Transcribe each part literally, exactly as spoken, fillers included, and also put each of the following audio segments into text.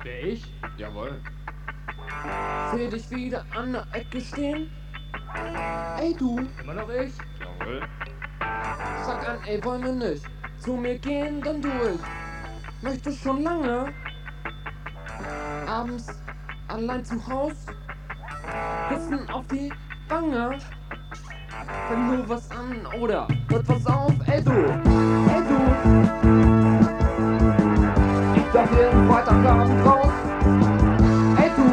Wer, ich? Jawohl. Seh dich wieder an der Ecke stehen. Ey du, immer noch ich? Jawohl. Sag an, ey, wollen wir nicht zu mir gehen, dann du ich. Möchte schon lange abends allein zum Haus küssen auf die Wange. Fang nur was an oder hört was auf, ey du, ey du. Ich darf jeden Freitagabend raus, ey du.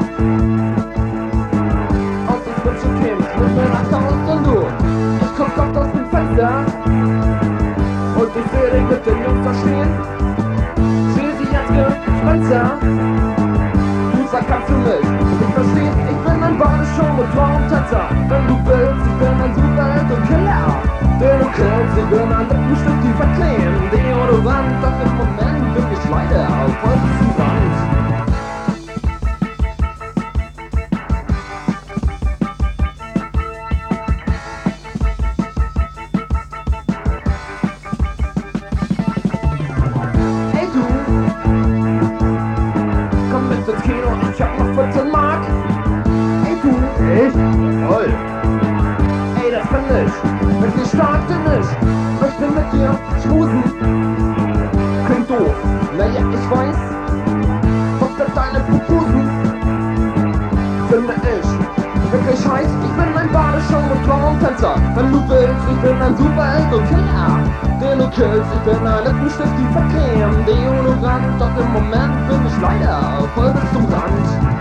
Aus dem hübschen Kind mit mir nach Haus und du. Ich komm grad aus dem Fenster und ich seh dich mit den Jungs da stehen. Seh sie als Gespenster. Du sag, kannst du mich nicht verstehen? Ich bin ein Badeshow mit Traumtänzer. Wenn du willst, ich bin ein Superheld und Killer. Den du killst, ich bin ein Lippenstift, die verkleben Deodorant, doch im Moment bin ich leider auf vollstem Rand. Ey du, komm mit ins Kino, ich hab noch vierzehn Mark. Ey du, Echt? Jawohl. ey das bin ich, mit dir stark denn ich, möchte mit dir schmusen. Klingt doof, naja ich weiß, doch das deine Pupusen finde ich wirklich heiß. Ich bin ein Badeshow und Traumtänzer. Wenn du willst, ich bin ein Superheld und Killer. Den du killst, ich bin ein Lippenstift, die verklebt Deodorant, doch im Moment bin ich leider voll bis zum Rand.